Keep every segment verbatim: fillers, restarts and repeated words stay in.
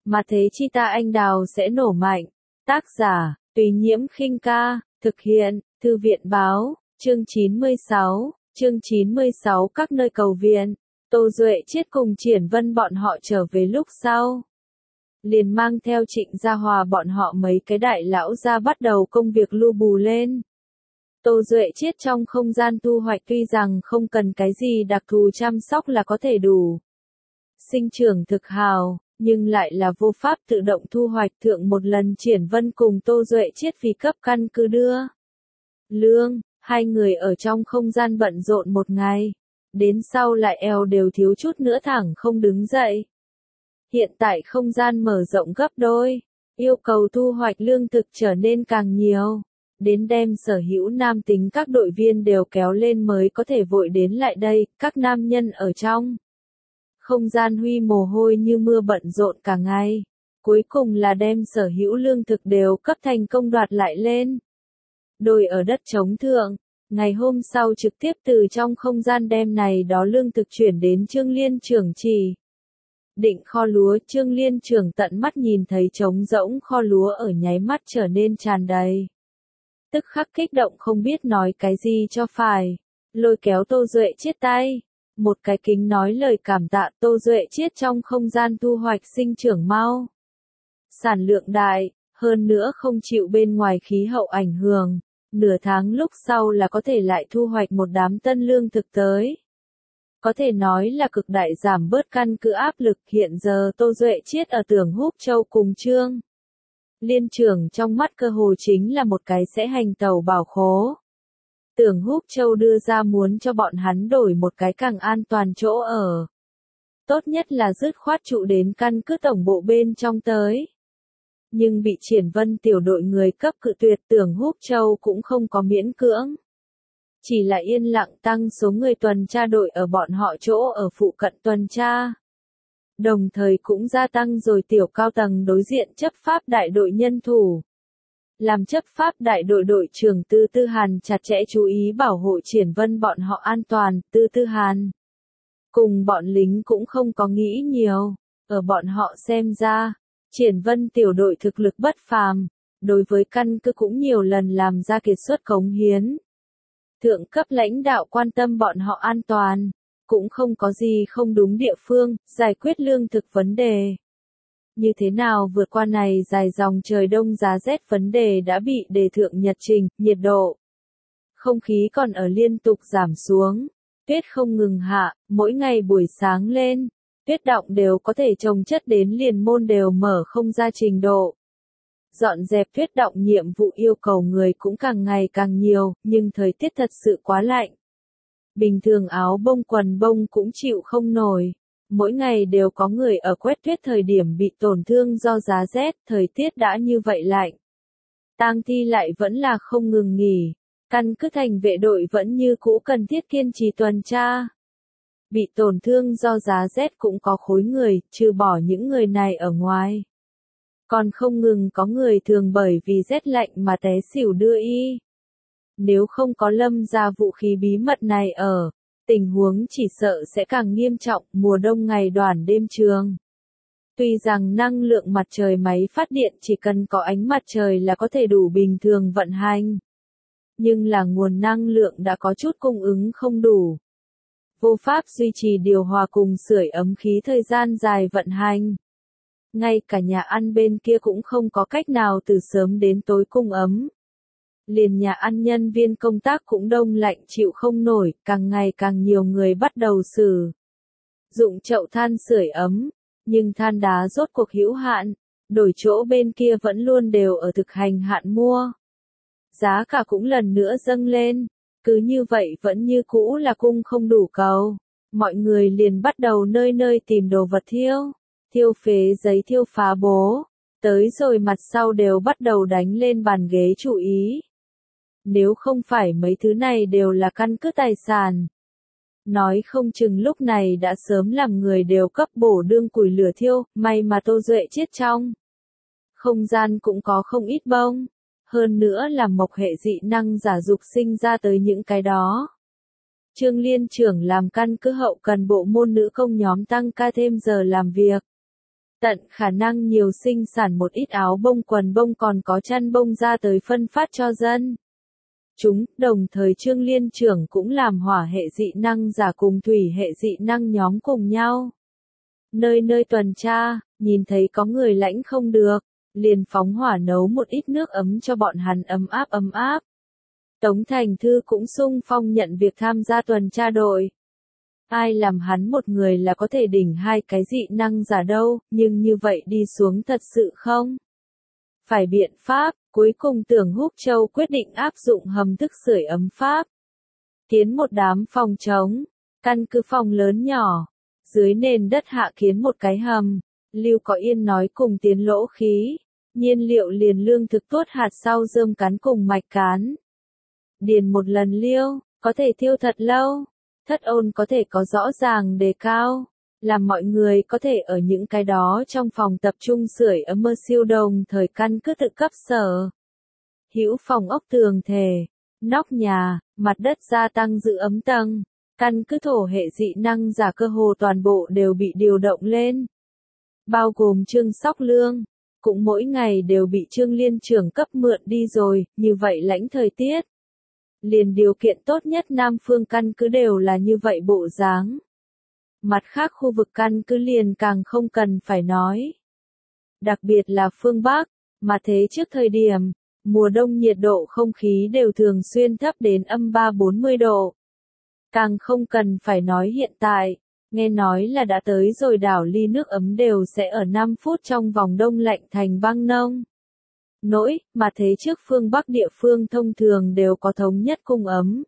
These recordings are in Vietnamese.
mà thế chi ta anh đào sẽ nổ mạnh. Tác giả, Tùy Nhiễm Khinh Ca, thực hiện, Thư viện Báo, chương chín mươi sáu, chương chín mươi sáu các nơi cầu viện. Tô Duệ Chiết cùng Triển Vân bọn họ trở về lúc sau. Liền mang theo Trịnh Gia Hòa bọn họ mấy cái đại lão ra bắt đầu công việc lu bù lên. Tô Duệ Chiết trong không gian thu hoạch tuy rằng không cần cái gì đặc thù chăm sóc là có thể đủ. Sinh trưởng thực hào, nhưng lại là vô pháp tự động thu hoạch thượng một lần Triển Vân cùng Tô Duệ Chiết vì cấp căn cứ đưa. Lương, hai người ở trong không gian bận rộn một ngày. Đến sau lại eo đều thiếu chút nữa thẳng không đứng dậy. Hiện tại không gian mở rộng gấp đôi, yêu cầu thu hoạch lương thực trở nên càng nhiều. Đến đem sở hữu nam tính các đội viên đều kéo lên mới có thể vội đến lại đây, các nam nhân ở trong. Không gian huy mồ hôi như mưa bận rộn cả ngày. Cuối cùng là đem sở hữu lương thực đều cấp thành công đoạt lại lên. Đồi ở đất trống thượng, ngày hôm sau trực tiếp từ trong không gian đem này đó lương thực chuyển đến Trương Liên trưởng chỉ. Định kho lúa Trương Liên trưởng tận mắt nhìn thấy trống rỗng kho lúa ở nháy mắt trở nên tràn đầy. Tức khắc kích động không biết nói cái gì cho phải. Lôi kéo Tô Duệ Chiết tay. Một cái kính nói lời cảm tạ Tô Duệ Chiết trong không gian thu hoạch sinh trưởng mau. Sản lượng đại, hơn nữa không chịu bên ngoài khí hậu ảnh hưởng. Nửa tháng lúc sau là có thể lại thu hoạch một đám tân lương thực tới. Có thể nói là cực đại giảm bớt căn cứ áp lực hiện giờ Tô Duệ Chiết ở Tưởng Húc Châu cùng Trương Liên trưởng trong mắt cơ hồ chính là một cái sẽ hành tàu bảo khố. Tưởng Húc Châu đưa ra muốn cho bọn hắn đổi một cái càng an toàn chỗ ở. Tốt nhất là dứt khoát trụ đến căn cứ tổng bộ bên trong tới. Nhưng bị Triển Vân tiểu đội người cấp cự tuyệt Tưởng Húc Châu cũng không có miễn cưỡng. Chỉ là yên lặng tăng số người tuần tra đội ở bọn họ chỗ ở phụ cận tuần tra. Đồng thời cũng gia tăng rồi tiểu cao tầng đối diện chấp pháp đại đội nhân thủ. Làm chấp pháp đại đội đội trưởng Tư Tư Hàn chặt chẽ chú ý bảo hộ Triển Vân bọn họ an toàn. Tư Tư Hàn cùng bọn lính cũng không có nghĩ nhiều. Ở bọn họ xem ra, Triển Vân tiểu đội thực lực bất phàm. Đối với căn cứ cũng nhiều lần làm ra kiệt xuất cống hiến. Thượng cấp lãnh đạo quan tâm bọn họ an toàn, cũng không có gì không đúng địa phương, giải quyết lương thực vấn đề. Như thế nào vượt qua này dài dòng trời đông giá rét vấn đề đã bị đề thượng nhật trình, nhiệt độ. Không khí còn ở liên tục giảm xuống, tuyết không ngừng hạ, mỗi ngày buổi sáng lên, tuyết đọng đều có thể chồng chất đến liền môn đều mở không ra trình độ. Dọn dẹp tuyết đọng nhiệm vụ yêu cầu người cũng càng ngày càng nhiều, nhưng thời tiết thật sự quá lạnh. Bình thường áo bông quần bông cũng chịu không nổi. Mỗi ngày đều có người ở quét tuyết thời điểm bị tổn thương do giá rét, thời tiết đã như vậy lạnh. Tang thi lại vẫn là không ngừng nghỉ. Căn cứ thành vệ đội vẫn như cũ cần thiết kiên trì tuần tra. Bị tổn thương do giá rét cũng có khối người, trừ bỏ những người này ở ngoài. Còn không ngừng có người thường bởi vì rét lạnh mà té xỉu đưa y. Nếu không có Lâm gia vũ khí bí mật này ở, tình huống chỉ sợ sẽ càng nghiêm trọng, mùa đông ngày đoàn đêm trường. Tuy rằng năng lượng mặt trời máy phát điện chỉ cần có ánh mặt trời là có thể đủ bình thường vận hành. Nhưng là nguồn năng lượng đã có chút cung ứng không đủ. Vô pháp duy trì điều hòa cùng sưởi ấm khí thời gian dài vận hành. Ngay cả nhà ăn bên kia cũng không có cách nào từ sớm đến tối cung ấm. Liền nhà ăn nhân viên công tác cũng đông lạnh chịu không nổi, càng ngày càng nhiều người bắt đầu sử dụng chậu than sưởi ấm, nhưng than đá rốt cuộc hữu hạn, đổi chỗ bên kia vẫn luôn đều ở thực hành hạn mua. Giá cả cũng lần nữa dâng lên, cứ như vậy vẫn như cũ là cung không đủ cầu, mọi người liền bắt đầu nơi nơi tìm đồ vật thiêu, thiêu phế giấy thiêu phá bố, tới rồi mặt sau đều bắt đầu đánh lên bàn ghế chú ý. Nếu không phải mấy thứ này đều là căn cứ tài sản. Nói không chừng lúc này đã sớm làm người đều cấp bổ đương củi lửa thiêu, may mà Tô Duệ Chiết trong. Không gian cũng có không ít bông, hơn nữa là mộc hệ dị năng giả dục sinh ra tới những cái đó. Trương Liên trưởng làm căn cứ hậu cần bộ môn nữ công nhóm tăng ca thêm giờ làm việc. Tận khả năng nhiều sinh sản một ít áo bông quần bông còn có chăn bông ra tới phân phát cho dân. Chúng, đồng thời Trương Liên trưởng cũng làm hỏa hệ dị năng giả cùng thủy hệ dị năng nhóm cùng nhau. Nơi nơi tuần tra, nhìn thấy có người lãnh không được, liền phóng hỏa nấu một ít nước ấm cho bọn hắn ấm áp ấm áp. Tống Thành Thư cũng sung phong nhận việc tham gia tuần tra đội. Ai làm hắn một người là có thể đỉnh hai cái dị năng giả đâu, nhưng như vậy đi xuống thật sự không? Phải biện pháp, cuối cùng Tưởng Húc Châu quyết định áp dụng hầm thức sưởi ấm pháp. Kiến một đám phòng trống, căn cứ phòng lớn nhỏ, dưới nền đất hạ kiến một cái hầm, Lưu Có Yên nói cùng tiến lỗ khí, nhiên liệu liền lương thực tuốt hạt sau rơm cán cùng mạch cán. Điền một lần liêu, có thể thiêu thật lâu, thất ôn có thể có rõ ràng đề cao, làm mọi người có thể ở những cái đó trong phòng tập trung sưởi ấm mơ siêu đồng thời căn cứ tự cấp sở. Hữu phòng ốc tường thể, nóc nhà, mặt đất gia tăng giữ ấm tầng, căn cứ thổ hệ dị năng giả cơ hồ toàn bộ đều bị điều động lên. Bao gồm Trương Sóc Lương, cũng mỗi ngày đều bị Trương Liên trưởng cấp mượn đi rồi, như vậy lãnh thời tiết. Liền điều kiện tốt nhất Nam Phương căn cứ đều là như vậy bộ dáng. Mặt khác khu vực căn cứ liền càng không cần phải nói. Đặc biệt là phương Bắc, mà thế trước thời điểm, mùa đông nhiệt độ không khí đều thường xuyên thấp đến âm ba bốn mươi độ. Càng không cần phải nói hiện tại, nghe nói là đã tới rồi đảo ly nước ấm đều sẽ ở năm phút trong vòng đông lạnh thành băng nông. Nỗi, mà thế trước phương Bắc địa phương thông thường đều có thống nhất cung ấm.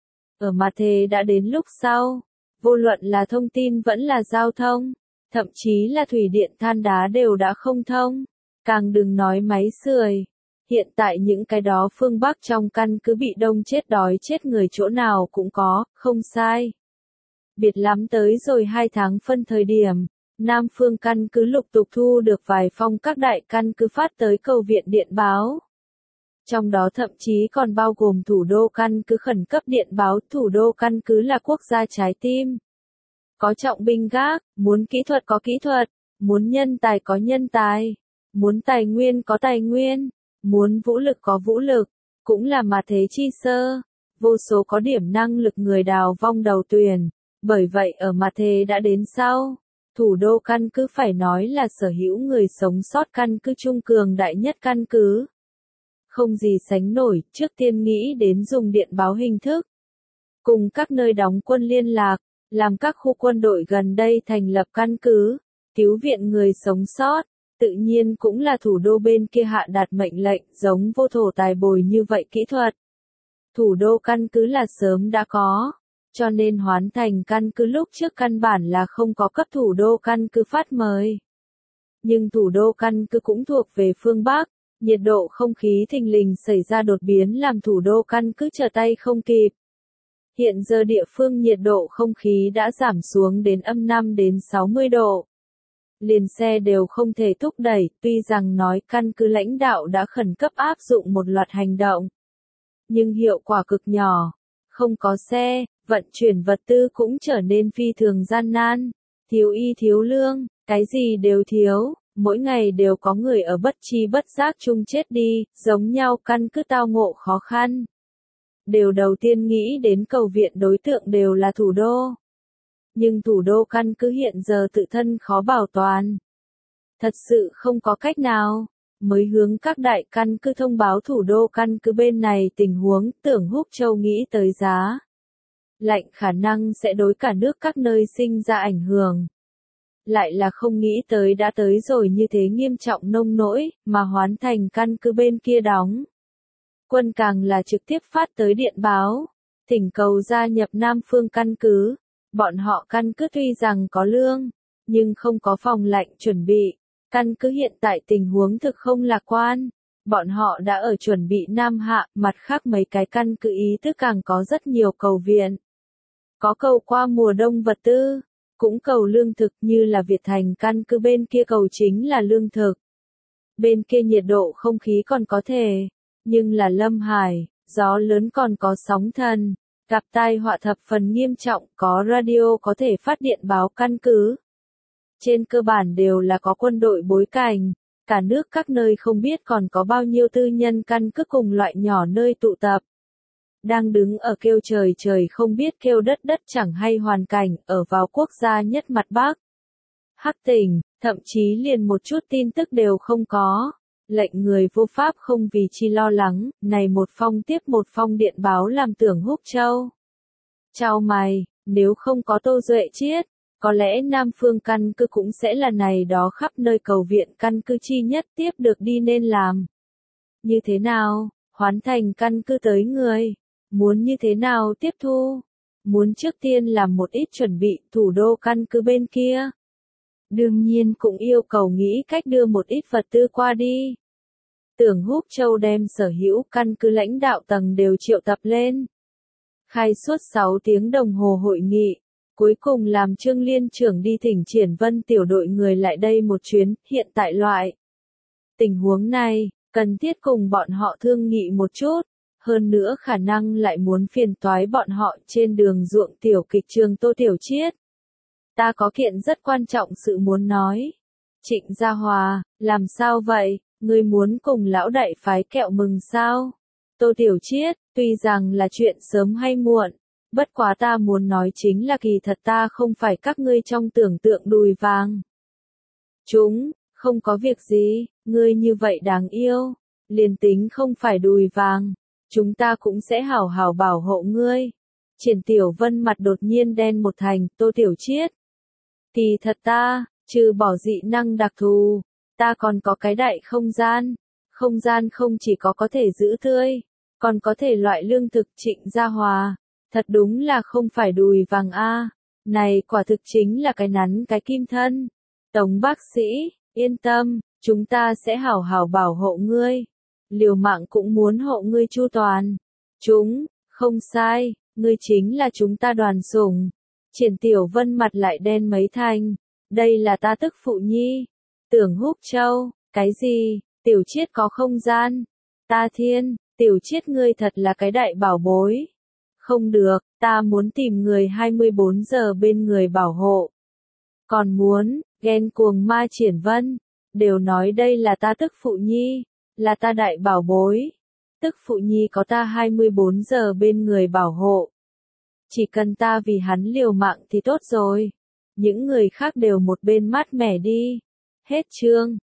Ở mà thế đã đến lúc sau, vô luận là thông tin vẫn là giao thông, thậm chí là thủy điện than đá đều đã không thông, càng đừng nói máy sưởi. Hiện tại những cái đó phương Bắc trong căn cứ bị đông chết đói chết người chỗ nào cũng có, không sai. Biệt lắm tới rồi hai tháng phân thời điểm, Nam Phương căn cứ lục tục thu được vài phong các đại căn cứ phát tới cầu viện điện báo. Trong đó thậm chí còn bao gồm thủ đô căn cứ khẩn cấp điện báo, thủ đô căn cứ là quốc gia trái tim. Có trọng binh gác, muốn kỹ thuật có kỹ thuật, muốn nhân tài có nhân tài, muốn tài nguyên có tài nguyên, muốn vũ lực có vũ lực, cũng là mà thế chi sơ. Vô số có điểm năng lực người đào vong đầu tuyển, bởi vậy ở mà thế đã đến sau. Thủ đô căn cứ phải nói là sở hữu người sống sót căn cứ trung cường đại nhất căn cứ. Không gì sánh nổi, trước tiên nghĩ đến dùng điện báo hình thức. Cùng các nơi đóng quân liên lạc, làm các khu quân đội gần đây thành lập căn cứ, cứu viện người sống sót, tự nhiên cũng là thủ đô bên kia hạ đạt mệnh lệnh giống vô thổ tài bồi như vậy kỹ thuật. Thủ đô căn cứ là sớm đã có. Cho nên Hoán Thành căn cứ lúc trước căn bản là không có cấp thủ đô căn cứ phát mời. Nhưng thủ đô căn cứ cũng thuộc về phương Bắc, nhiệt độ không khí thình lình xảy ra đột biến làm thủ đô căn cứ trở tay không kịp. Hiện giờ địa phương nhiệt độ không khí đã giảm xuống đến âm năm đến sáu mươi độ. Liền xe đều không thể thúc đẩy, tuy rằng nói căn cứ lãnh đạo đã khẩn cấp áp dụng một loạt hành động. Nhưng hiệu quả cực nhỏ, không có xe. Vận chuyển vật tư cũng trở nên phi thường gian nan, thiếu y thiếu lương, cái gì đều thiếu, mỗi ngày đều có người ở bất chi bất giác chung chết đi, giống nhau căn cứ tao ngộ khó khăn. Đều đầu tiên nghĩ đến cầu viện đối tượng đều là thủ đô. Nhưng thủ đô căn cứ hiện giờ tự thân khó bảo toàn. Thật sự không có cách nào, mới hướng các đại căn cứ thông báo thủ đô căn cứ bên này tình huống. Tưởng Húc Châu nghĩ tới giá lạnh khả năng sẽ đối cả nước các nơi sinh ra ảnh hưởng. Lại là không nghĩ tới đã tới rồi như thế nghiêm trọng nông nỗi, mà Hoán Thành căn cứ bên kia đóng. Quân càng là trực tiếp phát tới điện báo, thỉnh cầu gia nhập Nam Phương căn cứ. Bọn họ căn cứ tuy rằng có lương, nhưng không có phòng lạnh chuẩn bị. Căn cứ hiện tại tình huống thực không lạc quan. Bọn họ đã ở chuẩn bị Nam Hạ, mặt khác mấy cái căn cứ ý thức càng có rất nhiều cầu viện. Có cầu qua mùa đông vật tư, cũng cầu lương thực như là Việt Thành căn cứ bên kia cầu chính là lương thực. Bên kia nhiệt độ không khí còn có thể, nhưng là Lâm Hải, gió lớn còn có sóng thần, gặp tai họa thập phần nghiêm trọng, có radio có thể phát điện báo căn cứ. trên cơ bản đều là có quân đội bối cảnh, cả nước các nơi không biết còn có bao nhiêu tư nhân căn cứ cùng loại nhỏ nơi tụ tập. Đang đứng ở kêu trời trời không biết kêu đất đất chẳng hay hoàn cảnh ở vào quốc gia nhất mặt Bắc. Hắc tỉnh, thậm chí liền một chút tin tức đều không có. Lệnh người vô pháp không vì chi lo lắng, này một phong tiếp một phong điện báo làm Tưởng Húc Châu. Chào mày, nếu không có Tô Duệ Chiết, có lẽ Nam Phương căn cứ cũng sẽ là này đó khắp nơi cầu viện căn cứ chi nhất tiếp được đi nên làm. Như thế nào, hoán thành căn cứ tới người, muốn như thế nào tiếp thu, muốn trước tiên làm một ít chuẩn bị thủ đô căn cứ bên kia. Đương nhiên cũng yêu cầu nghĩ cách đưa một ít vật tư qua đi. Tưởng Húc Châu đem sở hữu căn cứ lãnh đạo tầng đều triệu tập lên. Khai suốt sáu tiếng đồng hồ hội nghị, cuối cùng làm Trương Liên trưởng đi thỉnh Triển Vân tiểu đội người lại đây một chuyến, hiện tại loại. Tình huống này, cần thiết cùng bọn họ thương nghị một chút, hơn nữa khả năng lại muốn phiền toái bọn họ trên đường ruộng tiểu kịch trường Tô Tiểu Chiết. Ta có kiện rất quan trọng sự muốn nói. Trịnh Gia Hòa, làm sao vậy, ngươi muốn cùng lão đại phái kẹo mừng sao? Tô Tiểu Chiết, tuy rằng là chuyện sớm hay muộn, bất quá ta muốn nói chính là kỳ thật ta không phải các ngươi trong tưởng tượng đùi vàng. Chúng, không có việc gì, ngươi như vậy đáng yêu, liền tính không phải đùi vàng, chúng ta cũng sẽ hảo hảo bảo hộ ngươi. Triển Tiểu Vân mặt đột nhiên đen một thành, Tô Tiểu Chiết. Kỳ thật ta, trừ bỏ dị năng đặc thù, ta còn có cái đại không gian. Không gian không chỉ có có thể giữ tươi, còn có thể loại lương thực. Trịnh Gia Hòa, thật đúng là không phải đùi vàng a, này quả thực chính là cái nắn cái kim thân. Tống bác sĩ, yên tâm, chúng ta sẽ hảo hảo bảo hộ ngươi. Liều mạng cũng muốn hộ ngươi chu toàn. Chúng, không sai, ngươi chính là chúng ta đoàn sủng. Triển Tiểu Vân mặt lại đen mấy thành, đây là ta tức phụ nhi. Tưởng Húc Châu, cái gì? Tiểu Chiết có không gian. Ta thiên, Tiểu Chiết ngươi thật là cái đại bảo bối. Không được, ta muốn tìm người hai mươi bốn giờ bên người bảo hộ. Còn muốn, ghen cuồng ma Triển Vân, đều nói đây là ta tức phụ nhi, là ta đại bảo bối. Tức phụ nhi có ta hai mươi bốn giờ bên người bảo hộ. Chỉ cần ta vì hắn liều mạng thì tốt rồi. Những người khác đều một bên mát mẻ đi. Hết chương.